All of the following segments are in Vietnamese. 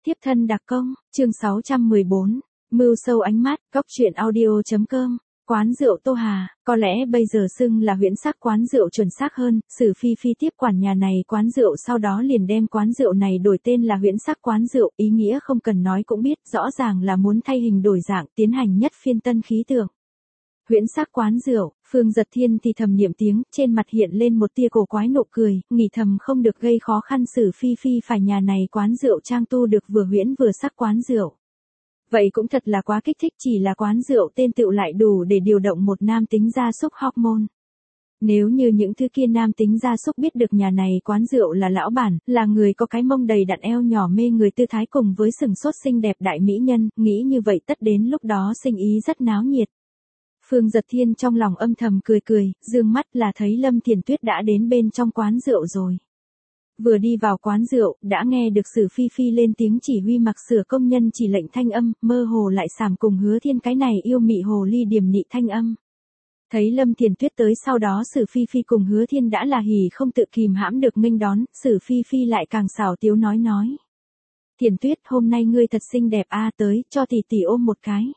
Tiếp thân đặc công, chương 614, mưu sâu ánh mắt, góc truyện audio.com, quán rượu Tô Hà, có lẽ bây giờ xưng là huyễn sắc quán rượu chuẩn xác hơn, Sử Phi Phi tiếp quản nhà này quán rượu sau đó liền đem quán rượu này đổi tên là huyễn sắc quán rượu, ý nghĩa không cần nói cũng biết, rõ ràng là muốn thay hình đổi dạng, tiến hành nhất phiên tân khí tượng. Huyễn sắc quán rượu, Phương Giật Thiên thì thầm niệm tiếng, trên mặt hiện lên một tia cổ quái nụ cười, nghĩ thầm không được gây khó khăn Sử Phi Phi phải nhà này quán rượu trang tu được vừa huyễn vừa sắc quán rượu. Vậy cũng thật là quá kích thích, chỉ là quán rượu tên tựu lại đủ để điều động một nam tính gia súc hormone. Nếu như những thứ kia nam tính gia súc biết được nhà này quán rượu là lão bản, là người có cái mông đầy đặn eo nhỏ mê người tư thái cùng với sừng sốt xinh đẹp đại mỹ nhân, nghĩ như vậy tất đến lúc đó sinh ý rất náo nhiệt. Phương Giật Thiên trong lòng âm thầm cười cười, dương mắt là thấy Lâm Thiền Tuyết đã đến bên trong quán rượu rồi. Vừa đi vào quán rượu, đã nghe được Sử Phi Phi lên tiếng chỉ huy mặc sửa công nhân chỉ lệnh thanh âm, mơ hồ lại sàm cùng Hứa Thiên cái này yêu mị hồ ly điềm nị thanh âm. Thấy Lâm Thiền Tuyết tới sau đó Sử Phi Phi cùng Hứa Thiên đã là hỉ không tự kìm hãm được nghênh đón, Sử Phi Phi lại càng xảo tiếu nói. Thiền Tuyết hôm nay ngươi thật xinh đẹp a, tới, cho tỷ tỷ ôm một cái.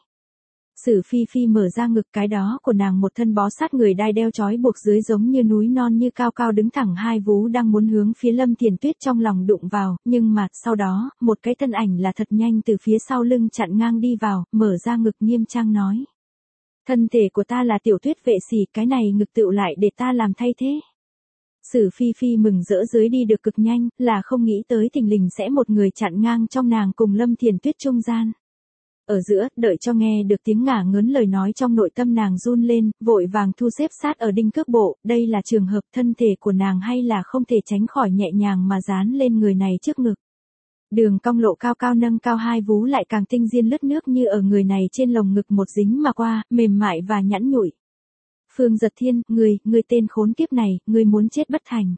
Sử Phi Phi mở ra ngực, cái đó của nàng một thân bó sát người đai đeo trói buộc dưới giống như núi non như cao cao đứng thẳng hai vú đang muốn hướng phía Lâm Thiền Tuyết trong lòng đụng vào, nhưng mà sau đó, một cái thân ảnh là thật nhanh từ phía sau lưng chặn ngang đi vào, mở ra ngực nghiêm trang nói. Thân thể của ta là Tiểu Tuyết vệ sĩ, cái này ngực tựu lại để ta làm thay thế. Sử Phi Phi mừng rỡ dưới đi được cực nhanh, là không nghĩ tới thình lình sẽ một người chặn ngang trong nàng cùng Lâm Thiền Tuyết trung gian. Ở giữa, đợi cho nghe được tiếng ngả ngớn lời nói trong nội tâm nàng run lên, vội vàng thu xếp sát ở đinh cước bộ, đây là trường hợp thân thể của nàng hay là không thể tránh khỏi nhẹ nhàng mà dán lên người này trước ngực. Đường cong lộ cao cao nâng cao hai vú lại càng tinh diên lướt nước như ở người này trên lồng ngực một dính mà qua, mềm mại và nhẵn nhụi. Phương Giật Thiên, người tên khốn kiếp này, ngươi muốn chết bất thành.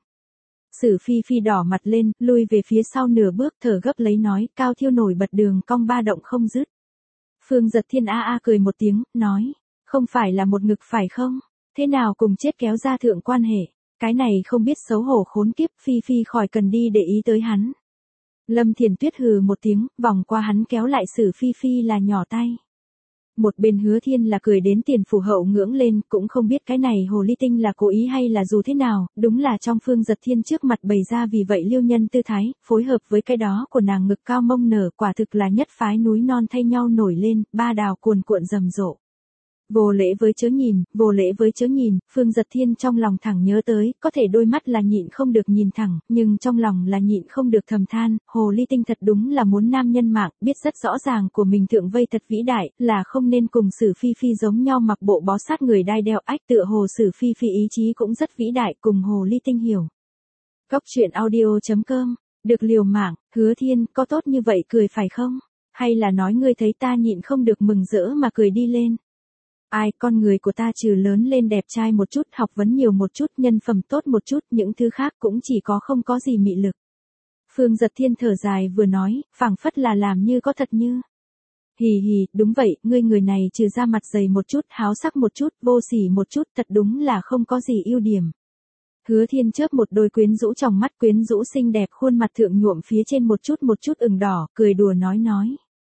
Sử Phi Phi đỏ mặt lên, lui về phía sau nửa bước thở gấp lấy nói, cao thiêu nổi bật đường cong ba động không dứt. Phương Giật Thiên a cười một tiếng, nói, không phải là một ngực phải không? Thế nào cùng chết kéo ra thượng quan hệ? Cái này không biết xấu hổ khốn kiếp, Phi Phi khỏi cần đi để ý tới hắn. Lâm Thiền Tuyết hừ một tiếng, vòng qua hắn kéo lại Sử Phi Phi là nhỏ tay. Một bên Hứa Thiên là cười đến tiền phủ hậu ngưỡng lên, cũng không biết cái này hồ ly tinh là cố ý hay là dù thế nào, đúng là trong Phương Giật Thiên trước mặt bày ra vì vậy liêu nhân tư thái, phối hợp với cái đó của nàng ngực cao mông nở, quả thực là nhất phái núi non thay nhau nổi lên, ba đào cuồn cuộn rầm rộ. Vô lễ với chớ nhìn, vô lễ với chớ nhìn, Phương Giật Thiên trong lòng thẳng nhớ tới, có thể đôi mắt là nhịn không được nhìn thẳng, nhưng trong lòng là nhịn không được thầm than, hồ ly tinh thật đúng là muốn nam nhân mạng, biết rất rõ ràng của mình thượng vây thật vĩ đại, là không nên cùng Sử Phi Phi giống nhau mặc bộ bó sát người đai đeo ách, tựa hồ Sử Phi Phi ý chí cũng rất vĩ đại, cùng hồ ly tinh hiểu. Góc truyện audio.com, được liều mạng, Hứa Thiên, có tốt như vậy cười phải không? Hay là nói ngươi thấy ta nhịn không được mừng rỡ mà cười đi lên? Ai, con người của ta trừ lớn lên đẹp trai một chút, học vấn nhiều một chút, nhân phẩm tốt một chút, những thứ khác cũng chỉ có không có gì mị lực. Phương Giật Thiên thở dài vừa nói, phảng phất là làm như có thật như. Hì hì, đúng vậy, ngươi người này trừ ra mặt dày một chút, háo sắc một chút, vô sỉ một chút, thật đúng là không có gì ưu điểm. Hứa Thiên chớp một đôi quyến rũ trong mắt, quyến rũ xinh đẹp, khuôn mặt thượng nhuộm phía trên một chút ửng đỏ, cười đùa nói.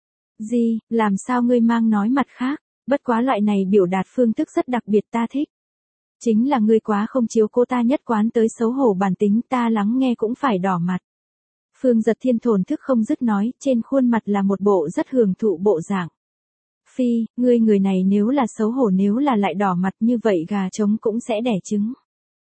Gì, làm sao ngươi mang nói mặt khác? Bất quá loại này biểu đạt phương thức rất đặc biệt ta thích. Chính là ngươi quá không chiếu cô ta nhất quán tới xấu hổ bản tính, ta lắng nghe cũng phải đỏ mặt. Phương Giật Thiên thổn thức không dứt nói, trên khuôn mặt là một bộ rất hưởng thụ bộ dạng. Phi, ngươi người này nếu là xấu hổ nếu là lại đỏ mặt như vậy gà trống cũng sẽ đẻ trứng.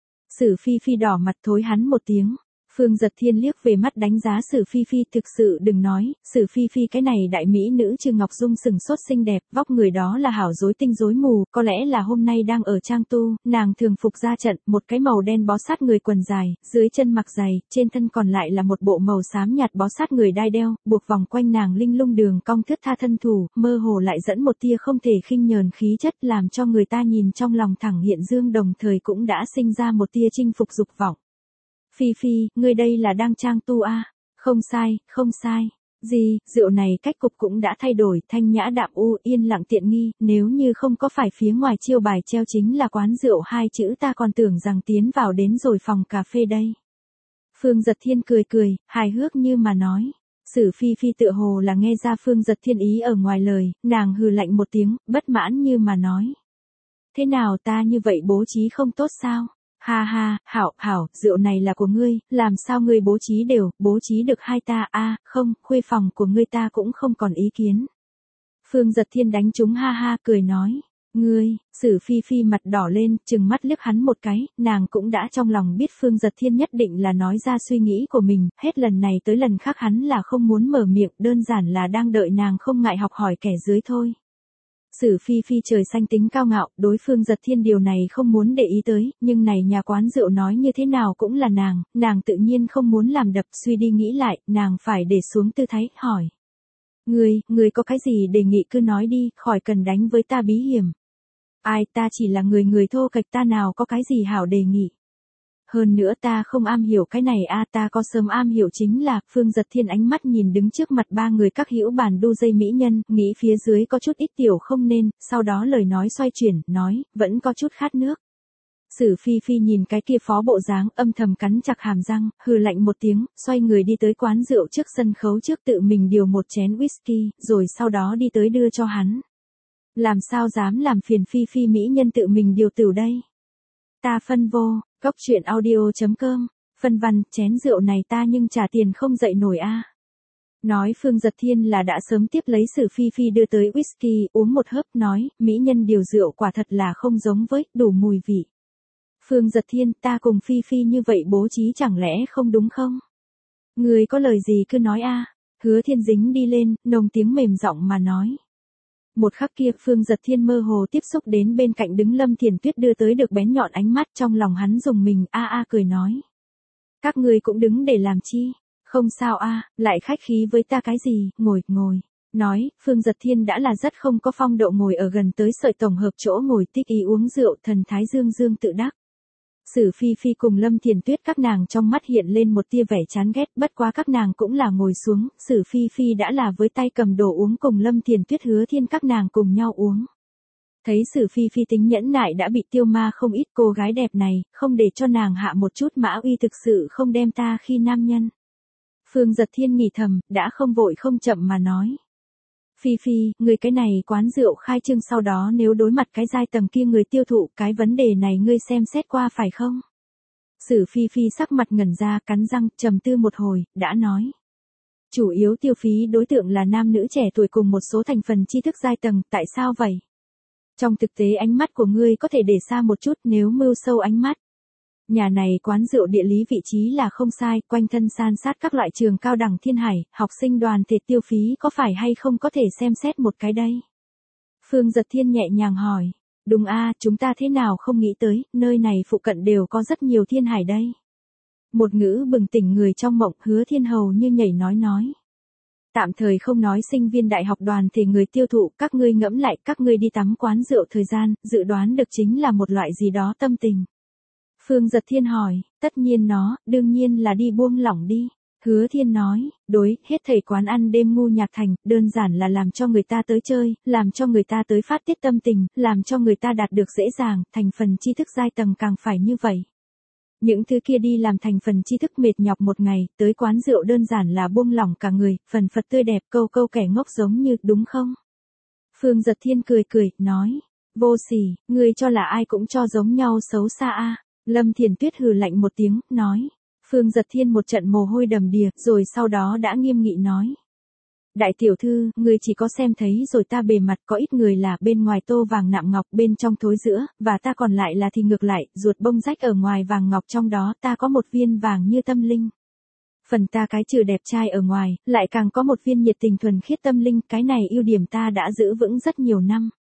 Sử Phi Phi đỏ mặt thối hắn một tiếng. Phương Giật Thiên liếc về mắt đánh giá Sử Phi Phi, thực sự đừng nói, Sử Phi Phi cái này đại mỹ nữ Trừ Ngọc Dung sừng sốt xinh đẹp, vóc người đó là hảo rối tinh rối mù, có lẽ là hôm nay đang ở trang tu, nàng thường phục ra trận, một cái màu đen bó sát người quần dài, dưới chân mặc giày, trên thân còn lại là một bộ màu xám nhạt bó sát người đai đeo, buộc vòng quanh nàng linh lung đường cong thướt tha thân thủ, mơ hồ lại dẫn một tia không thể khinh nhờn khí chất làm cho người ta nhìn trong lòng thẳng hiện dương, đồng thời cũng đã sinh ra một tia chinh phục dục vọng. Phi Phi, ngươi đây là đang trang tu a? Không sai, không sai. Gì, rượu này cách cục cũng đã thay đổi, thanh nhã đạm u, yên lặng tiện nghi, nếu như không có phải phía ngoài chiêu bài treo chính là quán rượu hai chữ ta còn tưởng rằng tiến vào đến rồi phòng cà phê đây. Phương Giật Thiên cười, hài hước như mà nói. Sử Phi Phi tựa hồ là nghe ra Phương Giật Thiên ý ở ngoài lời, nàng hừ lạnh một tiếng, bất mãn như mà nói. Thế nào ta như vậy bố trí không tốt sao? Ha ha, hảo, hảo, rượu này là của ngươi, làm sao ngươi bố trí đều, bố trí được hai ta không, khuê phòng của ngươi ta cũng không còn ý kiến. Phương Giật Thiên đánh trúng ha ha cười nói. Ngươi, Sử Phi Phi mặt đỏ lên, trừng mắt liếc hắn một cái, nàng cũng đã trong lòng biết Phương Giật Thiên nhất định là nói ra suy nghĩ của mình, hết lần này tới lần khác hắn là không muốn mở miệng, đơn giản là đang đợi nàng không ngại học hỏi kẻ dưới thôi. Sử Phi Phi trời xanh tính cao ngạo, đối Phương Giật Thiên điều này không muốn để ý tới, nhưng này nhà quán rượu nói như thế nào cũng là nàng tự nhiên không muốn làm đập, suy đi nghĩ lại, nàng phải để xuống tư thái, hỏi. Ngươi có cái gì đề nghị cứ nói đi, khỏi cần đánh với ta bí hiểm. Ai ta chỉ là người thô kệch, ta nào có cái gì hảo đề nghị. Hơn nữa ta không am hiểu cái này ta có sớm am hiểu chính là, Phương Giật Thiên ánh mắt nhìn đứng trước mặt ba người các hữu bàn đu dây mỹ nhân, nghĩ phía dưới có chút ít tiểu không nên, sau đó lời nói xoay chuyển, nói, vẫn có chút khát nước. Sử Phi Phi nhìn cái kia phó bộ dáng, âm thầm cắn chặt hàm răng, hừ lạnh một tiếng, xoay người đi tới quán rượu trước sân khấu trước tự mình điều một chén whisky, rồi sau đó đi tới đưa cho hắn. Làm sao dám làm phiền Phi Phi mỹ nhân tự mình điều tửu đây? Ta phân vô, cóc truyện audio.com, phân văn, chén rượu này ta nhưng trả tiền không dậy nổi Nói Phương Giật Thiên là đã sớm tiếp lấy Sử Phi Phi đưa tới whisky, uống một hớp, nói, mỹ nhân điều rượu quả thật là không giống với, đủ mùi vị. Phương Giật Thiên, ta cùng Phi Phi như vậy bố trí chẳng lẽ không đúng không? Người có lời gì cứ nói Hứa Thiên dính đi lên, nồng tiếng mềm giọng mà nói. Một khắc kia Phương Giật Thiên mơ hồ tiếp xúc đến bên cạnh đứng Lâm Thiền Tuyết đưa tới được bén nhọn ánh mắt, trong lòng hắn dùng mình cười nói. Các ngươi cũng đứng để làm chi? Không sao lại khách khí với ta cái gì, ngồi. Nói, Phương Giật Thiên đã là rất không có phong độ ngồi ở gần tới sợi tổng hợp chỗ ngồi tích ý uống rượu, thần thái dương tự đắc. Sử Phi Phi cùng Lâm Thiền Tuyết các nàng trong mắt hiện lên một tia vẻ chán ghét, bất quá các nàng cũng là ngồi xuống, Sử Phi Phi đã là với tay cầm đồ uống cùng Lâm Thiền Tuyết Hứa Thiên các nàng cùng nhau uống. Thấy Sử Phi Phi tính nhẫn nại đã bị tiêu ma không ít, cô gái đẹp này, không để cho nàng hạ một chút mã uy thực sự không đem ta khi nam nhân. Phương Giật Thiên nghỉ thầm, đã không vội không chậm mà nói. Phi Phi, người cái này quán rượu khai trương sau đó nếu đối mặt cái giai tầng kia người tiêu thụ, cái vấn đề này ngươi xem xét qua phải không? Sử Phi Phi sắc mặt ngẩn ra, cắn răng, trầm tư một hồi, đã nói. Chủ yếu tiêu phí đối tượng là nam nữ trẻ tuổi cùng một số thành phần tri thức giai tầng, tại sao vậy? Trong thực tế ánh mắt của ngươi có thể để xa một chút nếu mưu sâu ánh mắt. Nhà này quán rượu địa lý vị trí là không sai, quanh thân san sát các loại trường cao đẳng thiên hải, học sinh đoàn thể tiêu phí có phải hay không có thể xem xét một cái đây? Phương Giật Thiên nhẹ nhàng hỏi. Đúng chúng ta thế nào không nghĩ tới, nơi này phụ cận đều có rất nhiều thiên hải đây. Một ngữ bừng tỉnh người trong mộng, Hứa Thiên hầu như nhảy nói. Tạm thời không nói sinh viên đại học đoàn thể người tiêu thụ, các ngươi ngẫm lại, các ngươi đi tắm quán rượu thời gian, dự đoán được chính là một loại gì đó tâm tình. Phương Giật Thiên hỏi, tất nhiên đương nhiên là đi buông lỏng đi. Hứa Thiên nói, đối, hết thảy quán ăn đêm ngu nhạc thành, đơn giản là làm cho người ta tới chơi, làm cho người ta tới phát tiết tâm tình, làm cho người ta đạt được dễ dàng, thành phần tri thức giai tầng càng phải như vậy. Những thứ kia đi làm thành phần tri thức mệt nhọc một ngày, tới quán rượu đơn giản là buông lỏng cả người, phần phật tươi đẹp, câu kẻ ngốc giống như, đúng không? Phương Giật Thiên cười, nói, vô sỉ, ngươi cho là ai cũng cho giống nhau xấu xa Lâm Thiền Tuyết hừ lạnh một tiếng, nói. Phương Giật Thiên một trận mồ hôi đầm đìa, rồi sau đó đã nghiêm nghị nói. Đại tiểu thư, người chỉ có xem thấy rồi ta bề mặt có ít người là bên ngoài tô vàng nạm ngọc bên trong thối giữa, và ta còn lại là thì ngược lại, ruột bông rách ở ngoài vàng ngọc trong đó ta có một viên vàng như tâm linh. Phần ta cái trừ đẹp trai ở ngoài, lại càng có một viên nhiệt tình thuần khiết tâm linh, cái này ưu điểm ta đã giữ vững rất nhiều năm.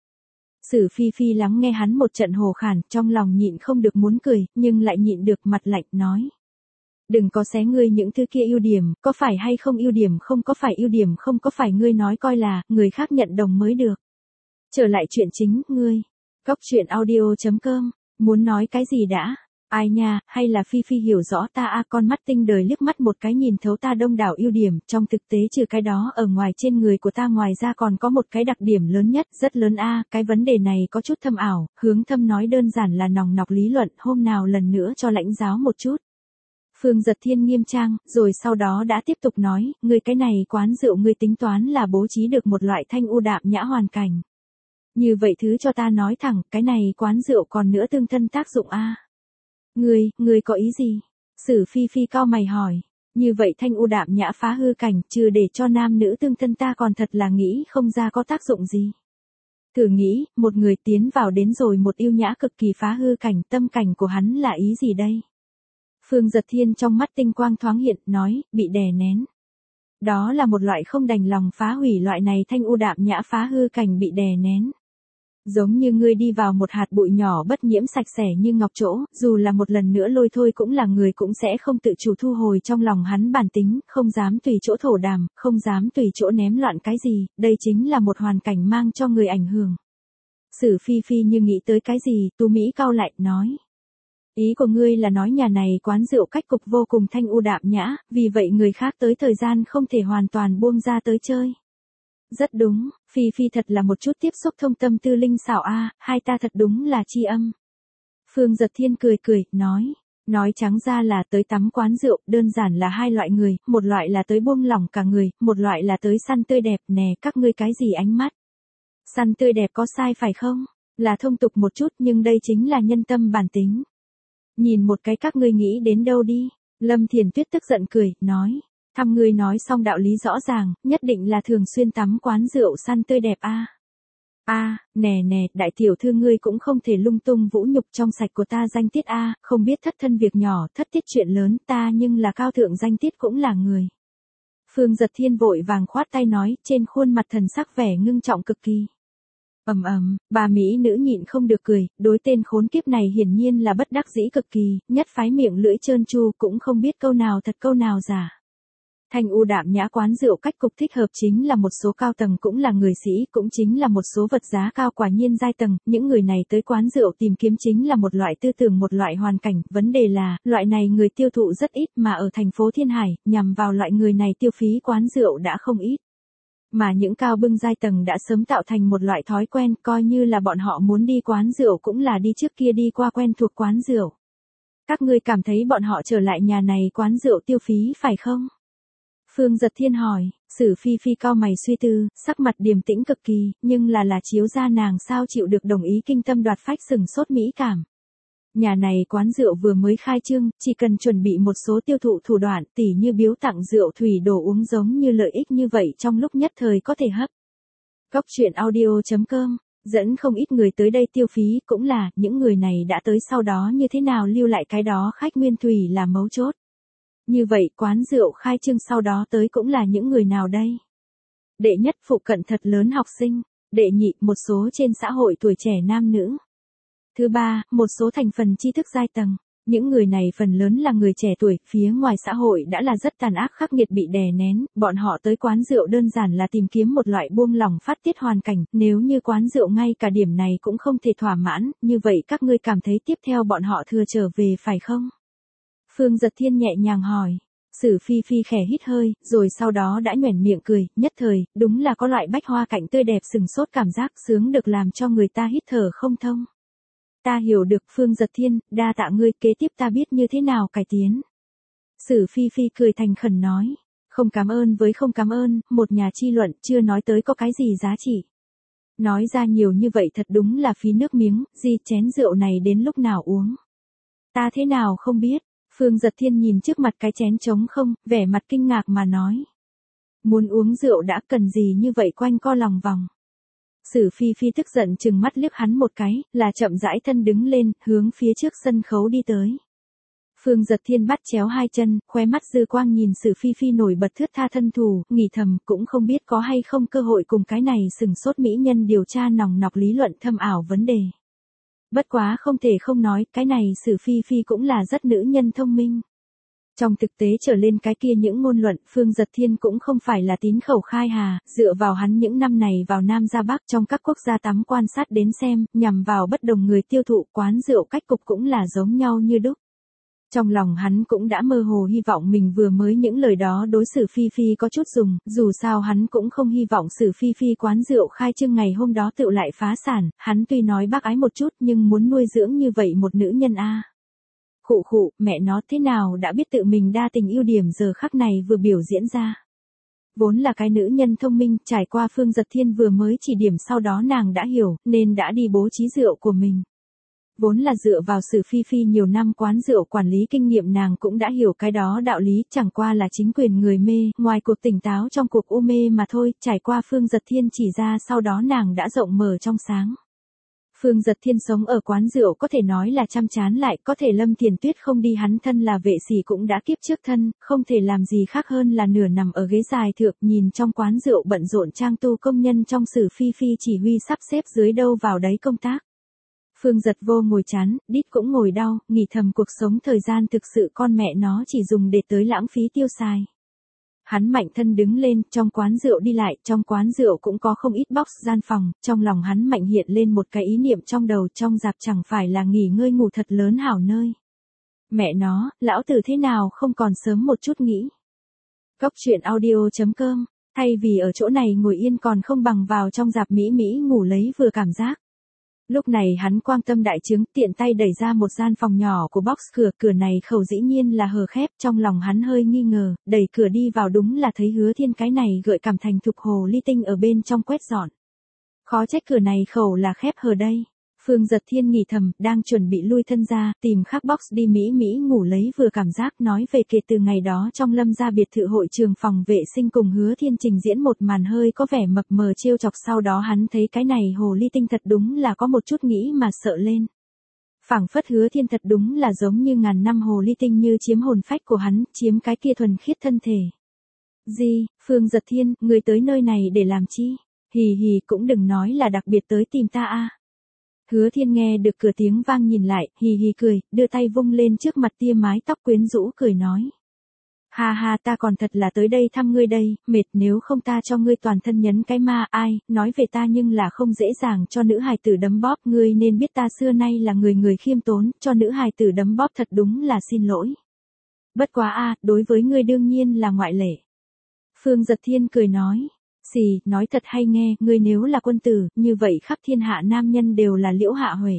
Sử Phi Phi lắng nghe hắn một trận hồ khản, trong lòng nhịn không được muốn cười, nhưng lại nhịn được mặt lạnh, nói. Đừng có xé ngươi những thứ kia ưu điểm, có phải hay không ưu điểm không có phải ưu điểm không có phải ngươi nói coi là, người khác nhận đồng mới được. Trở lại chuyện chính, ngươi. Cóc truyện audio.com, muốn nói cái gì đã? Ai nha, hay là Phi Phi hiểu rõ ta con mắt tinh đời liếc mắt một cái nhìn thấu ta đông đảo ưu điểm, trong thực tế trừ cái đó ở ngoài trên người của ta ngoài ra còn có một cái đặc điểm lớn nhất, rất lớn cái vấn đề này có chút thâm ảo, hướng thâm nói đơn giản là nòng nọc lý luận, hôm nào lần nữa cho lãnh giáo một chút. Phương Giật Thiên nghiêm trang, rồi sau đó đã tiếp tục nói, ngươi cái này quán rượu ngươi tính toán là bố trí được một loại thanh u đạm nhã hoàn cảnh. Như vậy thứ cho ta nói thẳng, cái này quán rượu còn nữa tương thân tác dụng a. Ngươi có ý gì? Sử Phi Phi cau mày hỏi. Như vậy thanh u đạm nhã phá hư cảnh, trừ để cho nam nữ tương thân ta còn thật là nghĩ không ra có tác dụng gì. Thử nghĩ, một người tiến vào đến rồi một yêu nhã cực kỳ phá hư cảnh, tâm cảnh của hắn là ý gì đây? Phương Giật Thiên trong mắt tinh quang thoáng hiện, nói, bị đè nén. Đó là một loại không đành lòng phá hủy loại này thanh u đạm nhã phá hư cảnh bị đè nén. Giống như ngươi đi vào một hạt bụi nhỏ bất nhiễm sạch sẽ như ngọc chỗ, dù là một lần nữa lôi thôi cũng là người cũng sẽ không tự chủ thu hồi trong lòng hắn bản tính, không dám tùy chỗ thổ đàm, không dám tùy chỗ ném loạn cái gì, đây chính là một hoàn cảnh mang cho người ảnh hưởng. Sử Phi Phi như nghĩ tới cái gì, Tu Mỹ cau lại, nói. Ý của ngươi là nói nhà này quán rượu cách cục vô cùng thanh u đạm nhã, vì vậy người khác tới thời gian không thể hoàn toàn buông ra tới chơi. Rất đúng, Phi Phi thật là một chút tiếp xúc thông tâm tư linh xảo a, hai ta thật đúng là tri âm. Phương Giật Thiên cười, nói trắng ra là tới tắm quán rượu, đơn giản là hai loại người, một loại là tới buông lỏng cả người, một loại là tới săn tươi đẹp nè, các ngươi cái gì ánh mắt. Săn tươi đẹp có sai phải không? Là thông tục một chút nhưng đây chính là nhân tâm bản tính. Nhìn một cái các ngươi nghĩ đến đâu đi. Lâm Thiền Tuyết tức giận cười, nói. Thăm ngươi nói xong đạo lý rõ ràng, nhất định là thường xuyên tắm quán rượu săn tươi đẹp a. Nè, đại tiểu thư ngươi cũng không thể lung tung vũ nhục trong sạch của ta danh tiết a, không biết thất thân việc nhỏ, thất tiết chuyện lớn, ta nhưng là cao thượng danh tiết cũng là người. Phương Giật Thiên vội vàng khoát tay nói, trên khuôn mặt thần sắc vẻ ngưng trọng cực kỳ. Bà mỹ nữ nhịn không được cười, đối tên khốn kiếp này hiển nhiên là bất đắc dĩ cực kỳ, nhất phái miệng lưỡi trơn tru cũng không biết câu nào thật câu nào giả. Thanh u đạm nhã quán rượu cách cục thích hợp chính là một số cao tầng cũng là người sĩ, cũng chính là một số vật giá cao quả nhiên giai tầng, những người này tới quán rượu tìm kiếm chính là một loại tư tưởng, một loại hoàn cảnh, vấn đề là, loại này người tiêu thụ rất ít mà ở thành phố Thiên Hải, nhằm vào loại người này tiêu phí quán rượu đã không ít. Mà những cao bưng giai tầng đã sớm tạo thành một loại thói quen, coi như là bọn họ muốn đi quán rượu cũng là đi trước kia đi qua quen thuộc quán rượu. Các ngươi cảm thấy bọn họ trở lại nhà này quán rượu tiêu phí phải không? Phương Giật Thiên hỏi, Sử Phi Phi cau mày suy tư, sắc mặt điềm tĩnh cực kỳ, nhưng là chiếu ra nàng sao chịu được đồng ý kinh tâm đoạt phách sừng sốt mỹ cảm. Nhà này quán rượu vừa mới khai trương, chỉ cần chuẩn bị một số tiêu thụ thủ đoạn tỉ như biếu tặng rượu thủy đồ uống giống như lợi ích như vậy trong lúc nhất thời có thể hấp. Góc truyện audio.com, dẫn không ít người tới đây tiêu phí cũng là những người này đã tới sau đó như thế nào lưu lại cái đó khách nguyên thủy là mấu chốt. Như vậy quán rượu khai trương sau đó tới cũng là những người nào đây? Đệ nhất phụ cận thật lớn học sinh, đệ nhị một số trên xã hội tuổi trẻ nam nữ. Thứ ba, một số thành phần tri thức giai tầng. Những người này phần lớn là người trẻ tuổi, phía ngoài xã hội đã là rất tàn ác khắc nghiệt bị đè nén, bọn họ tới quán rượu đơn giản là tìm kiếm một loại buông lỏng phát tiết hoàn cảnh, nếu như quán rượu ngay cả điểm này cũng không thể thỏa mãn, như vậy các ngươi cảm thấy tiếp theo bọn họ thừa trở về phải không? Phương Giật Thiên nhẹ nhàng hỏi. Sử Phi Phi khẽ hít hơi, rồi sau đó đã nhoẻn miệng cười, nhất thời, đúng là có loại bách hoa cảnh tươi đẹp sừng sốt cảm giác sướng được làm cho người ta hít thở không thông. Ta hiểu được Phương Giật Thiên, đa tạ ngươi, kế tiếp ta biết như thế nào cải tiến. Sử Phi Phi cười thành khẩn nói, không cảm ơn với không cảm ơn, một nhà chi luận chưa nói tới có cái gì giá trị. Nói ra nhiều như vậy thật đúng là phí nước miếng, gì chén rượu này đến lúc nào uống. Ta thế nào không biết, Phương Giật Thiên nhìn trước mặt cái chén trống không, vẻ mặt kinh ngạc mà nói. Muốn uống rượu đã cần gì như vậy quanh co lòng vòng. Sử Phi Phi tức giận chừng mắt liếc hắn một cái, là chậm rãi thân đứng lên, hướng phía trước sân khấu đi tới. Phương Giật Thiên bắt chéo hai chân, khóe mắt dư quang nhìn Sử Phi Phi nổi bật thướt tha thân thủ, nghĩ thầm cũng không biết có hay không cơ hội cùng cái này sừng sốt mỹ nhân điều tra nòng nọc lý luận thâm ảo vấn đề. Bất quá không thể không nói, cái này Sử Phi Phi cũng là rất nữ nhân thông minh. Trong thực tế trở lên cái kia những ngôn luận, Phương Giật Thiên cũng không phải là tín khẩu khai hà, dựa vào hắn những năm này vào Nam ra Bắc trong các quốc gia tắm quan sát đến xem, nhằm vào bất đồng người tiêu thụ quán rượu cách cục cũng là giống nhau như đúc. Trong lòng hắn cũng đã mơ hồ hy vọng mình vừa mới những lời đó đối xử Phi Phi có chút dùng, dù sao hắn cũng không hy vọng xử Phi Phi quán rượu khai trương ngày hôm đó tự lại phá sản, hắn tuy nói bác ái một chút nhưng muốn nuôi dưỡng như vậy một nữ nhân a. Khụ khụ, mẹ nó thế nào đã biết tự mình đa tình ưu điểm giờ khắc này vừa biểu diễn ra. Vốn là cái nữ nhân thông minh, trải qua Phương Dật Thiên vừa mới chỉ điểm sau đó nàng đã hiểu, nên đã đi bố trí rượu của mình. Vốn là dựa vào sự Phi Phi nhiều năm quán rượu quản lý kinh nghiệm nàng cũng đã hiểu cái đó đạo lý, chẳng qua là chính quyền người mê, ngoài cuộc tỉnh táo trong cuộc u mê mà thôi, trải qua Phương Dật Thiên chỉ ra sau đó nàng đã rộng mở trong sáng. Phương Dật Thiên sống ở quán rượu có thể nói là chăm chán lại, có thể Lâm Thiền Tuyết không đi hắn thân là vệ sĩ cũng đã kiếp trước thân, không thể làm gì khác hơn là nửa nằm ở ghế dài thượng nhìn trong quán rượu bận rộn trang tu công nhân trong sử Phi Phi chỉ huy sắp xếp dưới đâu vào đấy công tác. Phương Dật Vô ngồi chán, đít cũng ngồi đau, nghĩ thầm cuộc sống thời gian thực sự con mẹ nó chỉ dùng để tới lãng phí tiêu xài. Hắn mạnh thân đứng lên, trong quán rượu đi lại, trong quán rượu cũng có không ít box gian phòng, trong lòng hắn mạnh hiện lên một cái ý niệm trong đầu, trong dạp chẳng phải là nghỉ ngơi ngủ thật lớn hảo nơi. Mẹ nó, lão tử thế nào không còn sớm một chút nghĩ. Cốc truyện audio.com, thay vì ở chỗ này ngồi yên còn không bằng vào trong dạp mỹ mỹ ngủ lấy vừa cảm giác. Lúc này hắn quang tâm đại chứng, tiện tay đẩy ra một gian phòng nhỏ của box cửa này khẩu dĩ nhiên là hờ khép, trong lòng hắn hơi nghi ngờ, đẩy cửa đi vào đúng là thấy Hứa Thiên cái này gợi cảm thành thục hồ ly tinh ở bên trong quét dọn. Khó trách cửa này khẩu là khép hờ đây. Phương Dật Thiên nghĩ thầm, đang chuẩn bị lui thân ra, tìm khác box đi mỹ mỹ ngủ lấy vừa cảm giác nói về kể từ ngày đó trong Lâm gia biệt thự hội trường phòng vệ sinh cùng Hứa Thiên trình diễn một màn hơi có vẻ mập mờ trêu chọc sau đó hắn thấy cái này hồ ly tinh thật đúng là có một chút nghĩ mà sợ lên. Phảng phất Hứa Thiên thật đúng là giống như ngàn năm hồ ly tinh như chiếm hồn phách của hắn, chiếm cái kia thuần khiết thân thể. Gì, Phương Dật Thiên, người tới nơi này để làm chi? Hì hì cũng đừng nói là đặc biệt tới tìm ta a. Hứa Thiên nghe được cửa tiếng vang nhìn lại, hì hì cười, đưa tay vung lên trước mặt tia mái tóc quyến rũ cười nói. Ha ha ta còn thật là tới đây thăm ngươi đây, mệt nếu không ta cho ngươi toàn thân nhấn cái ma ai, nói về ta nhưng là không dễ dàng cho nữ hài tử đấm bóp, ngươi nên biết ta xưa nay là người khiêm tốn, cho nữ hài tử đấm bóp thật đúng là xin lỗi. Bất quá a, đối với ngươi đương nhiên là ngoại lệ. Phương Dật Thiên cười nói. Xì, nói thật hay nghe, ngươi nếu là quân tử, như vậy khắp thiên hạ nam nhân đều là Liễu Hạ Huệ.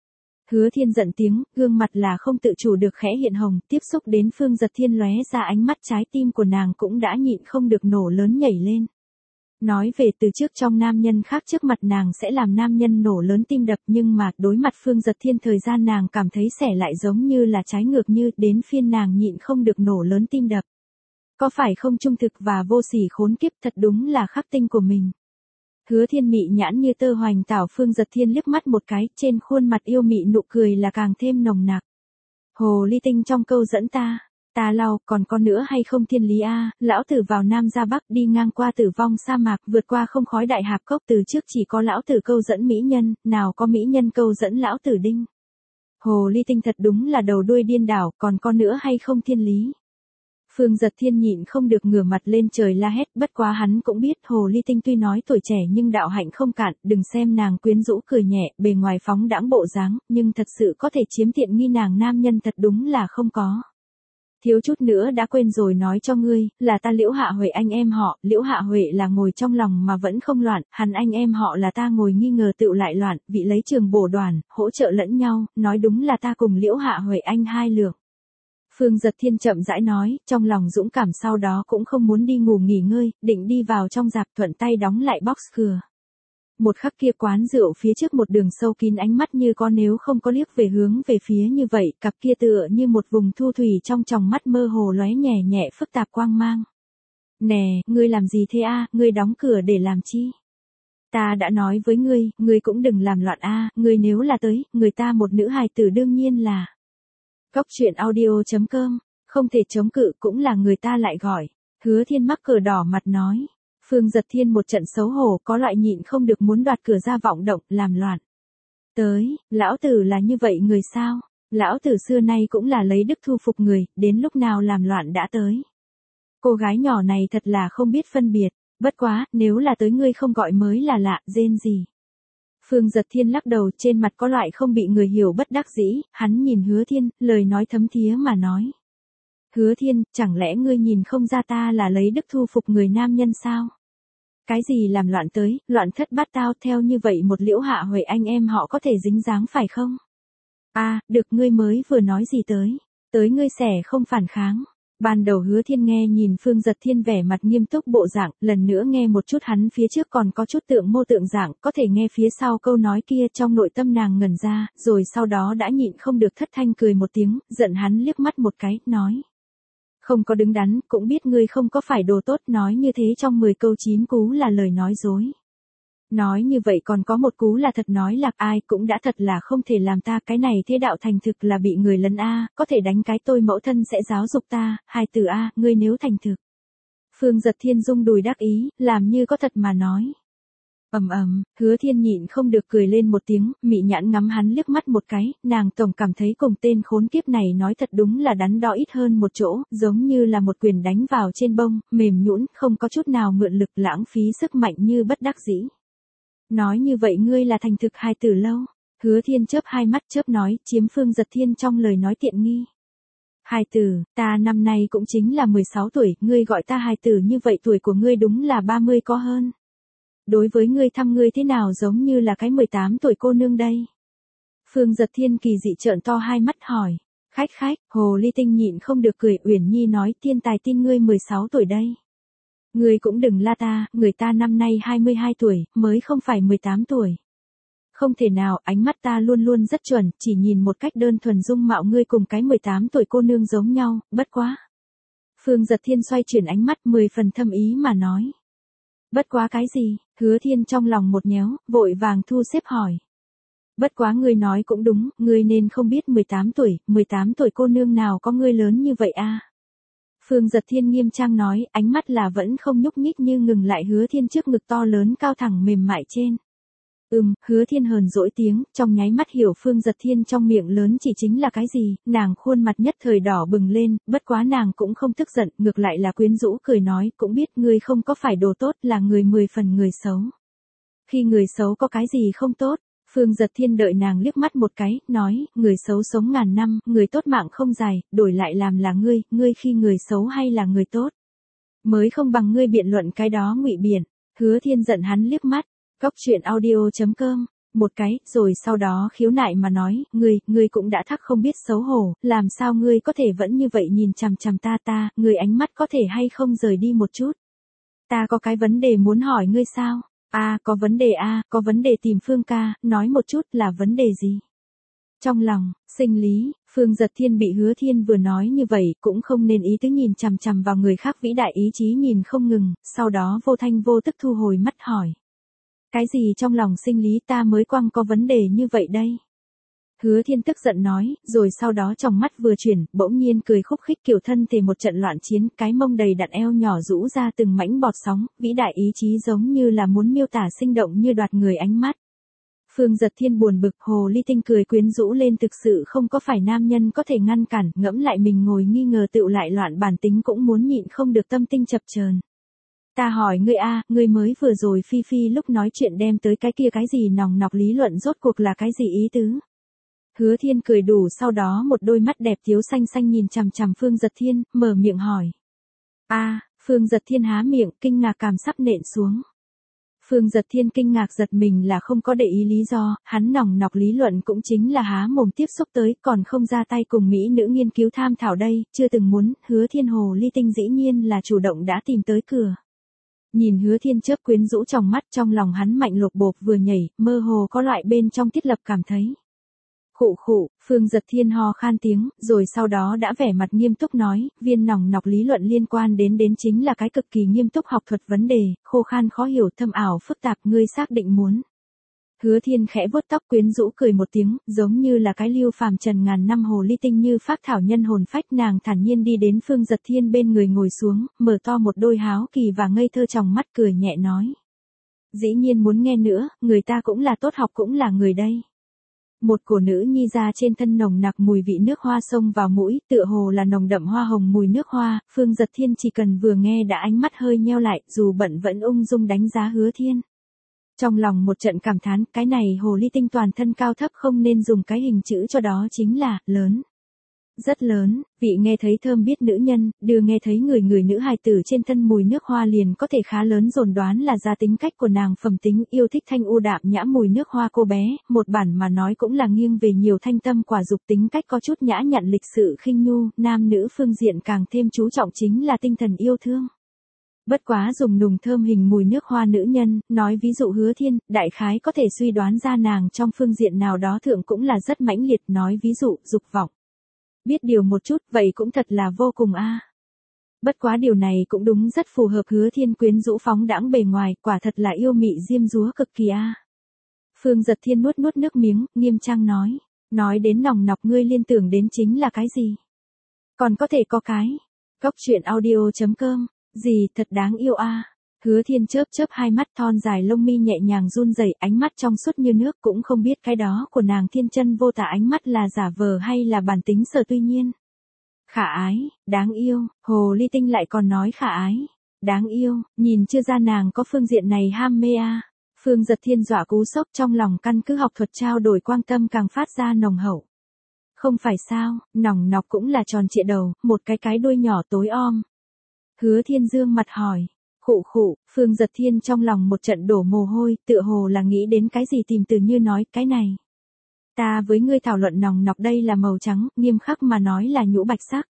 Hứa Thiên giận tiếng, gương mặt là không tự chủ được khẽ hiện hồng, tiếp xúc đến Phương Dật Thiên lóe ra ánh mắt trái tim của nàng cũng đã nhịn không được nổ lớn nhảy lên. Nói về từ trước trong nam nhân khác trước mặt nàng sẽ làm nam nhân nổ lớn tim đập nhưng mà đối mặt Phương Dật Thiên thời gian nàng cảm thấy xẻ lại giống như là trái ngược như đến phiên nàng nhịn không được nổ lớn tim đập. Có phải không trung thực và vô sỉ khốn kiếp thật đúng là khắc tinh của mình. Hứa Thiên mị nhãn như tơ hoành tảo Phương Dật Thiên liếc mắt một cái, trên khuôn mặt yêu mị nụ cười là càng thêm nồng nặc. Hồ ly tinh trong câu dẫn ta lau, còn có nữa hay không Thiên lý a, lão tử vào Nam ra Bắc đi ngang qua tử vong sa mạc, vượt qua không khói đại hạp cốc từ trước chỉ có lão tử câu dẫn mỹ nhân, nào có mỹ nhân câu dẫn lão tử đinh. Hồ ly tinh thật đúng là đầu đuôi điên đảo, còn có nữa hay không Thiên lý. Phương Dật Thiên nhịn không được ngửa mặt lên trời la hét, bất quá hắn cũng biết hồ ly tinh tuy nói tuổi trẻ nhưng đạo hạnh không cạn, đừng xem nàng quyến rũ cười nhẹ, bề ngoài phóng đãng bộ dáng, nhưng thật sự có thể chiếm tiện nghi nàng nam nhân thật đúng là không có. Thiếu chút nữa đã quên rồi nói cho ngươi, là ta Liễu Hạ Huệ anh em họ, Liễu Hạ Huệ là ngồi trong lòng mà vẫn không loạn, hắn anh em họ là ta ngồi nghi ngờ tựu lại loạn, vị lấy trường bổ đoàn, hỗ trợ lẫn nhau, nói đúng là ta cùng Liễu Hạ Huệ anh hai lượng. Phương Dật Thiên chậm rãi nói, trong lòng dũng cảm sau đó cũng không muốn đi ngủ nghỉ ngơi, định đi vào trong dạp thuận tay đóng lại box cửa. Một khắc kia quán rượu phía trước một đường sâu kín ánh mắt như có nếu không có liếc về hướng về phía như vậy, cặp kia tựa như một vùng thu thủy trong tròng mắt mơ hồ lóe nhẹ nhẹ phức tạp quang mang. Nè, ngươi làm gì thế a, ngươi đóng cửa để làm chi? Ta đã nói với ngươi cũng đừng làm loạn a, ngươi nếu là tới, người ta một nữ hài tử đương nhiên là. Cốc truyện audio.com, không thể chống cự cũng là người ta lại gọi. Hứa Thiên mắc cờ đỏ mặt nói. Phương Dật Thiên một trận xấu hổ có loại nhịn không được muốn đoạt cửa ra vọng động, làm loạn. Tới, lão tử là như vậy người sao? Lão tử xưa nay cũng là lấy đức thu phục người, đến lúc nào làm loạn đã tới. Cô gái nhỏ này thật là không biết phân biệt, bất quá, nếu là tới ngươi không gọi mới là lạ, rên gì. Phương Dật Thiên lắc đầu trên mặt có loại không bị người hiểu bất đắc dĩ, hắn nhìn Hứa Thiên, lời nói thấm thía mà nói. Hứa Thiên, chẳng lẽ ngươi nhìn không ra ta là lấy đức thu phục người nam nhân sao? Cái gì làm loạn tới, loạn thất bát tao theo như vậy một Liễu Hạ Huệ anh em họ có thể dính dáng phải không? À, được ngươi mới vừa nói gì tới? Tới ngươi xẻ không phản kháng. Ban đầu Hứa Thiên nghe nhìn Phương Giật Thiên vẻ mặt nghiêm túc bộ dạng, lần nữa nghe một chút hắn phía trước còn có chút tượng mô tượng dạng, có thể nghe phía sau câu nói kia trong nội tâm nàng ngẩn ra, rồi sau đó đã nhịn không được thất thanh cười một tiếng, giận hắn liếc mắt một cái, nói. Không có đứng đắn, cũng biết ngươi không có phải đồ tốt, nói như thế trong 10 câu 9 cú là lời nói dối. Nói như vậy còn có một cú là thật, nói lạc ai cũng đã thật là không thể làm ta, cái này thế đạo thành thực là bị người lấn a, có thể đánh cái tôi mẫu thân sẽ giáo dục ta, hai từ a, ngươi nếu thành thực. Phương Giật Thiên rung đùi đắc ý, làm như có thật mà nói. Hứa Thiên nhịn không được cười lên một tiếng, mị nhãn ngắm hắn liếc mắt một cái, nàng tổng cảm thấy cùng tên khốn kiếp này nói thật đúng là đắn đo ít hơn một chỗ, giống như là một quyền đánh vào trên bông, mềm nhũn, không có chút nào mượn lực, lãng phí sức mạnh như bất đắc dĩ. Nói như vậy ngươi là thành thực hai từ lâu. Hứa Thiên chớp hai mắt chớp nói, chiếm Phương Giật Thiên trong lời nói tiện nghi. Hai từ, ta năm nay cũng chính là 16 tuổi, ngươi gọi ta hai từ như vậy tuổi của ngươi đúng là 30 có hơn. Đối với ngươi thăm ngươi thế nào giống như là cái 18 tuổi cô nương đây. Phương Giật Thiên kỳ dị trợn to hai mắt hỏi. Khách, Hồ Ly Tinh nhịn không được cười, Uyển Nhi nói thiên tài tin ngươi 16 tuổi đây. Ngươi cũng đừng la ta, người ta năm nay 22 tuổi, mới không phải 18 tuổi. Không thể nào, ánh mắt ta luôn luôn rất chuẩn, chỉ nhìn một cách đơn thuần dung mạo ngươi cùng cái 18 tuổi cô nương giống nhau, bất quá. Phương Giật Thiên xoay chuyển ánh mắt 10 phần thâm ý mà nói. Bất quá cái gì? Hứa Thiên trong lòng một nhéo, vội vàng thu xếp hỏi. Bất quá ngươi nói cũng đúng, ngươi nên không biết 18 tuổi cô nương nào có ngươi lớn như vậy a? Phương Giật Thiên nghiêm trang nói, ánh mắt là vẫn không nhúc nhích như ngừng lại Hứa Thiên trước ngực to lớn cao thẳng mềm mại trên. Hứa Thiên hờn dỗi tiếng, trong nháy mắt hiểu Phương Giật Thiên trong miệng lớn chỉ chính là cái gì, nàng khuôn mặt nhất thời đỏ bừng lên, bất quá nàng cũng không tức giận, ngược lại là quyến rũ cười nói, cũng biết ngươi không có phải đồ tốt, là người 10 phần người xấu. Khi người xấu có cái gì không tốt? Phương Giật Thiên đợi nàng liếc mắt một cái, nói, người xấu sống ngàn năm, người tốt mạng không dài, đổi lại làm là ngươi khi người xấu hay là người tốt? Mới không bằng ngươi biện luận cái đó ngụy biện. Hứa Thiên giận hắn liếc mắt. Cóc truyện audio.com, một cái, rồi sau đó khiếu nại mà nói, ngươi cũng đã thắc không biết xấu hổ, làm sao ngươi có thể vẫn như vậy nhìn chằm chằm ta, ngươi ánh mắt có thể hay không rời đi một chút. Ta có cái vấn đề muốn hỏi ngươi sao? Có vấn đề tìm Phương ca, nói một chút là vấn đề gì? Trong lòng, sinh lý, Phương Giật Thiên bị Hứa Thiên vừa nói như vậy, cũng không nên ý tứ nhìn chằm chằm vào người khác vĩ đại ý chí nhìn không ngừng, sau đó vô thanh vô tức thu hồi mắt hỏi. Cái gì trong lòng sinh lý ta mới quăng có vấn đề như vậy đây? Hứa Thiên tức giận nói, rồi sau đó trong mắt vừa chuyển, bỗng nhiên cười khúc khích kiểu thân thể một trận loạn chiến, cái mông đầy đặn eo nhỏ rũ ra từng mảnh bọt sóng, vĩ đại ý chí giống như là muốn miêu tả sinh động như đoạt người ánh mắt. Phương Giật Thiên buồn bực, Hồ Ly Tinh cười quyến rũ lên, thực sự không có phải nam nhân có thể ngăn cản, ngẫm lại mình ngồi nghi ngờ tựu lại loạn bản tính cũng muốn nhịn không được tâm tinh chập chờn. Ta hỏi ngươi ngươi mới vừa rồi Phi lúc nói chuyện đem tới cái kia cái gì nòng nọc lý luận rốt cuộc là cái gì ý tứ? Hứa Thiên cười đủ, sau đó một đôi mắt đẹp thiếu xanh xanh nhìn chằm chằm Phương Giật Thiên, mở miệng hỏi. Phương Giật Thiên há miệng, kinh ngạc cảm sắp nện xuống. Phương Giật Thiên kinh ngạc giật mình là không có để ý lý do, hắn nòng nọc lý luận cũng chính là há mồm tiếp xúc tới, còn không ra tay cùng mỹ nữ nghiên cứu tham thảo đây, chưa từng muốn, Hứa Thiên Hồ Ly Tinh dĩ nhiên là chủ động đã tìm tới cửa. Nhìn Hứa Thiên chớp quyến rũ trong mắt, trong lòng hắn mạnh lục bộp vừa nhảy, mơ hồ có loại bên trong thiết lập cảm thấy. Khụ, Phương Giật Thiên ho khan tiếng, rồi sau đó đã vẻ mặt nghiêm túc nói, viên nòng nọc lý luận liên quan đến chính là cái cực kỳ nghiêm túc học thuật vấn đề, khô khan khó hiểu thâm ảo phức tạp, ngươi xác định muốn. Hứa Thiên khẽ vuốt tóc quyến rũ cười một tiếng, giống như là cái lưu phàm trần ngàn năm hồ ly tinh như phác thảo nhân hồn phách, nàng thản nhiên đi đến Phương Giật Thiên bên người ngồi xuống, mở to một đôi háo kỳ và ngây thơ trong mắt cười nhẹ nói. Dĩ nhiên muốn nghe nữa, người ta cũng là tốt học cũng là người đây. Một cổ nữ nhi ra trên thân nồng nặc mùi vị nước hoa xông vào mũi, tựa hồ là nồng đậm hoa hồng mùi nước hoa, Phương Giật Thiên chỉ cần vừa nghe đã ánh mắt hơi nheo lại, dù bận vẫn ung dung đánh giá Hứa Thiên. Trong lòng một trận cảm thán, cái này hồ ly tinh toàn thân cao thấp không nên dùng cái hình chữ cho đó chính là, lớn. rất lớn, vị nghe thấy thơm biết nữ nhân, đưa nghe thấy người người nữ hài tử trên thân mùi nước hoa liền có thể khá lớn dồn đoán là ra tính cách của nàng phẩm tính yêu thích thanh u đạm nhã mùi nước hoa cô bé, một bản mà nói cũng là nghiêng về nhiều thanh tâm quả dục tính cách có chút nhã nhặn lịch sự khinh nhu, nam nữ phương diện càng thêm chú trọng chính là tinh thần yêu thương. Bất quá dùng nùng thơm hình mùi nước hoa nữ nhân, nói ví dụ Hứa Thiên, đại khái có thể suy đoán ra nàng trong phương diện nào đó thượng cũng là rất mãnh liệt, nói ví dụ, dục vọng. Biết điều một chút, vậy cũng thật là vô cùng a. Bất quá điều này cũng đúng rất phù hợp Hứa Thiên quyến rũ phóng đãng bề ngoài, quả thật là yêu mị diêm dúa cực kỳ a. Phương Giật Thiên nuốt nuốt nước miếng, nghiêm trang nói đến nòng nọc ngươi liên tưởng đến chính là cái gì? Còn có thể có cái. Cóc truyện audio.com. Gì thật đáng yêu a. Hứa Thiên chớp chớp hai mắt thon dài lông mi nhẹ nhàng run rẩy, ánh mắt trong suốt như nước, cũng không biết cái đó của nàng thiên chân vô tả ánh mắt là giả vờ hay là bản tính sở tuy nhiên. Khả ái, đáng yêu, hồ ly tinh lại còn nói khả ái, đáng yêu, nhìn chưa ra nàng có phương diện này ham mê a. Phương Giật Thiên dọa cú sốc trong lòng căn cứ học thuật trao đổi quang tâm càng phát ra nồng hậu. Không phải sao, nòng nọc cũng là tròn trịa đầu, một cái đuôi nhỏ tối om. Hứa Thiên dương mặt hỏi. Khụ khụ, Phương Giật Thiên trong lòng một trận đổ mồ hôi, tựa hồ là nghĩ đến cái gì tìm từ như nói, cái này. Ta với ngươi thảo luận nòng nọc đây là màu trắng, nghiêm khắc mà nói là nhũ bạch sắc.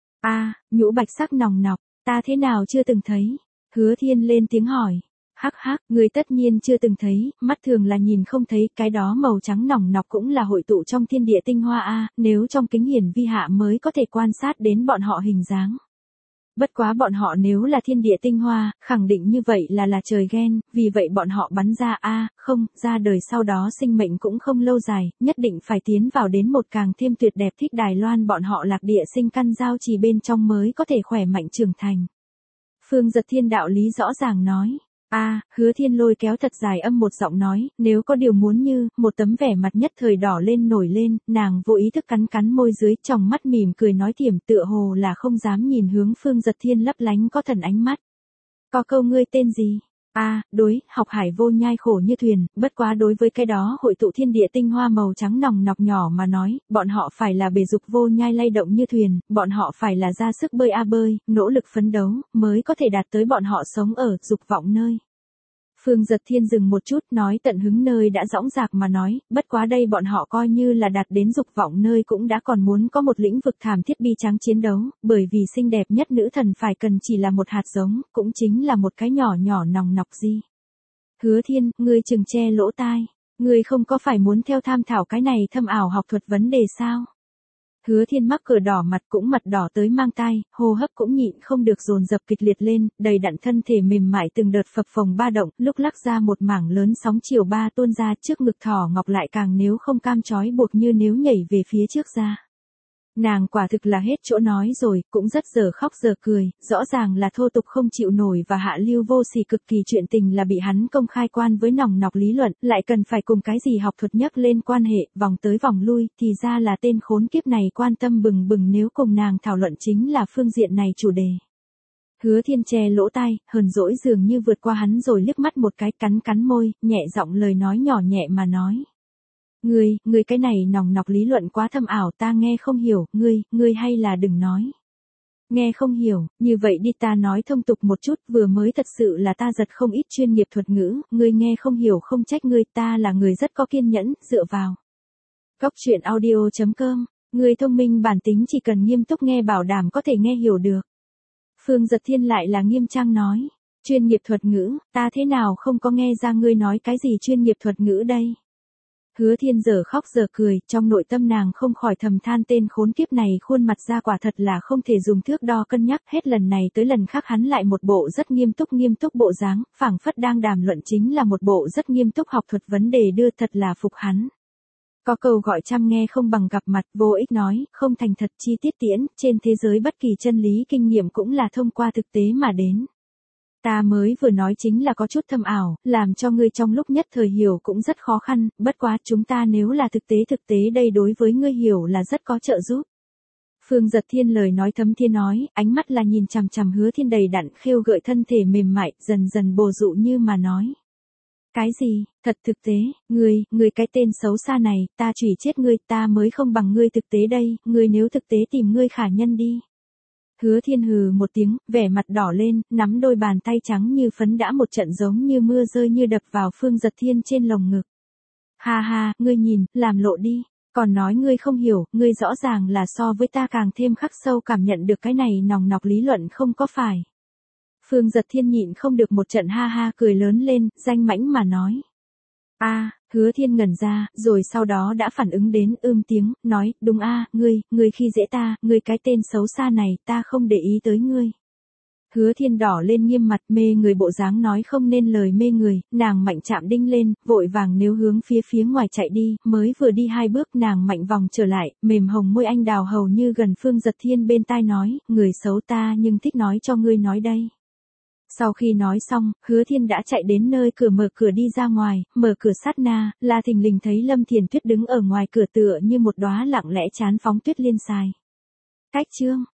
A, nhũ bạch sắc nòng nọc, ta thế nào chưa từng thấy? Hứa Thiên lên tiếng hỏi. Hắc hắc, ngươi tất nhiên chưa từng thấy, mắt thường là nhìn không thấy, cái đó màu trắng nòng nọc cũng là hội tụ trong thiên địa tinh hoa a, nếu trong kính hiển vi hạ mới có thể quan sát đến bọn họ hình dáng. Bất quá bọn họ nếu là thiên địa tinh hoa, khẳng định như vậy là trời ghen, vì vậy bọn họ bắn ra không, ra đời sau đó sinh mệnh cũng không lâu dài, nhất định phải tiến vào đến một càng thêm tuyệt đẹp thích Đài Loan bọn họ lạc địa sinh căn giao trì bên trong mới có thể khỏe mạnh trưởng thành. Phương Giật Thiên đạo lý rõ ràng nói. Hứa Thiên lôi kéo thật dài âm một giọng nói, nếu có điều muốn như, một tấm vẻ mặt nhất thời đỏ lên nổi lên, nàng vô ý thức cắn môi dưới, trong mắt mỉm cười nói thiểm tựa hồ là không dám nhìn hướng Phương Giật Thiên lấp lánh có thần ánh mắt. Có câu ngươi tên gì? Đối, học hải vô nhai khổ như thuyền, bất quá đối với cái đó hội tụ thiên địa tinh hoa màu trắng nòng nọc nhỏ mà nói, bọn họ phải là bề dục vô nhai lay động như thuyền, bọn họ phải là ra sức bơi bơi, nỗ lực phấn đấu, mới có thể đạt tới bọn họ sống ở dục vọng nơi. Phương Giật Thiên dừng một chút nói tận hứng nơi đã dõng dạc mà nói, bất quá đây bọn họ coi như là đạt đến dục vọng nơi cũng đã còn muốn có một lĩnh vực thảm thiết bi tráng chiến đấu, bởi vì xinh đẹp nhất nữ thần phải cần chỉ là một hạt giống, cũng chính là một cái nhỏ nhỏ nòng nọc gì. Hứa Thiên, ngươi chừng che lỗ tai, ngươi không có phải muốn theo tham thảo cái này thâm ảo học thuật vấn đề sao? Hứa Thiên mắc cờ đỏ mặt cũng mặt đỏ tới mang tai, hô hấp cũng nhịn không được dồn dập kịch liệt lên, đầy đặn thân thể mềm mại từng đợt phập phồng ba động, lúc lắc ra một mảng lớn sóng chiều ba tuôn ra trước ngực thỏ ngọc lại càng nếu không cam trói buộc như nếu nhảy về phía trước ra. Nàng quả thực là hết chỗ nói rồi, cũng rất giờ khóc giờ cười, rõ ràng là thô tục không chịu nổi và hạ lưu vô sỉ cực kỳ chuyện tình là bị hắn công khai quan với nòng nọc lý luận, lại cần phải cùng cái gì học thuật nhắc lên quan hệ, vòng tới vòng lui, thì ra là tên khốn kiếp này quan tâm bừng bừng nếu cùng nàng thảo luận chính là phương diện này chủ đề. Hứa Thiên che lỗ tai, hờn dỗi dường như vượt qua hắn rồi liếc mắt một cái cắn môi, nhẹ giọng lời nói nhỏ nhẹ mà nói. Ngươi cái này nòng nọc lý luận quá thâm ảo ta nghe không hiểu, ngươi hay là đừng nói. Nghe không hiểu, như vậy đi ta nói thông tục một chút, vừa mới thật sự là ta giật không ít chuyên nghiệp thuật ngữ, ngươi nghe không hiểu không trách ngươi, ta là người rất có kiên nhẫn, dựa vào. Cóc truyện audio.com, ngươi thông minh bản tính chỉ cần nghiêm túc nghe bảo đảm có thể nghe hiểu được. Phương Giật Thiên lại là nghiêm trang nói, chuyên nghiệp thuật ngữ, ta thế nào không có nghe ra ngươi nói cái gì chuyên nghiệp thuật ngữ đây. Hứa Thiên giờ khóc giờ cười, trong nội tâm nàng không khỏi thầm than tên khốn kiếp này khuôn mặt ra quả thật là không thể dùng thước đo cân nhắc, hết lần này tới lần khác hắn lại một bộ rất nghiêm túc bộ dáng, phảng phất đang đàm luận chính là một bộ rất nghiêm túc học thuật vấn đề đưa thật là phục hắn. Có câu gọi chăm nghe không bằng gặp mặt, vô ích nói, không thành thật chi tiết tiễn, trên thế giới bất kỳ chân lý kinh nghiệm cũng là thông qua thực tế mà đến. Ta mới vừa nói chính là có chút thâm ảo, làm cho ngươi trong lúc nhất thời hiểu cũng rất khó khăn, bất quá chúng ta nếu là thực tế đây đối với ngươi hiểu là rất có trợ giúp. Phương Giật Thiên lời nói thấm thiên nói, ánh mắt là nhìn chằm chằm Hứa Thiên đầy đặn khêu gợi thân thể mềm mại, dần dần bồ dụ như mà nói. Cái gì, thật thực tế, ngươi cái tên xấu xa này, ta chửi chết ngươi, ta mới không bằng ngươi thực tế đây, ngươi nếu thực tế tìm ngươi khả nhân đi. Hứa Thiên hừ một tiếng, vẻ mặt đỏ lên, nắm đôi bàn tay trắng như phấn đã một trận giống như mưa rơi như đập vào Phương Giật Thiên trên lồng ngực. Ha ha, ngươi nhìn, làm lộ đi. Còn nói ngươi không hiểu, ngươi rõ ràng là so với ta càng thêm khắc sâu cảm nhận được cái này nòng nọc lý luận không có phải. Phương Giật Thiên nhịn không được một trận ha ha cười lớn lên, danh mãnh mà nói. Hứa Thiên ngẩn ra, rồi sau đó đã phản ứng đến tiếng, nói, đúng ngươi khi dễ ta, ngươi cái tên xấu xa này, ta không để ý tới ngươi. Hứa Thiên đỏ lên nghiêm mặt mê người bộ dáng nói không nên lời mê người, nàng mạnh chạm đinh lên, vội vàng nếu hướng phía ngoài chạy đi, mới vừa đi 2 bước nàng mạnh vòng trở lại, mềm hồng môi anh đào hầu như gần Phương Giật Thiên bên tai nói, người xấu ta nhưng thích nói cho ngươi nói đây. Sau khi nói xong, Hứa Thiên đã chạy đến nơi cửa mở cửa đi ra ngoài, mở cửa sát na, là thình lình thấy Lâm Thiền Tuyết đứng ở ngoài cửa tựa như một đóa lặng lẽ chán phóng tuyết liên xài. Cách chương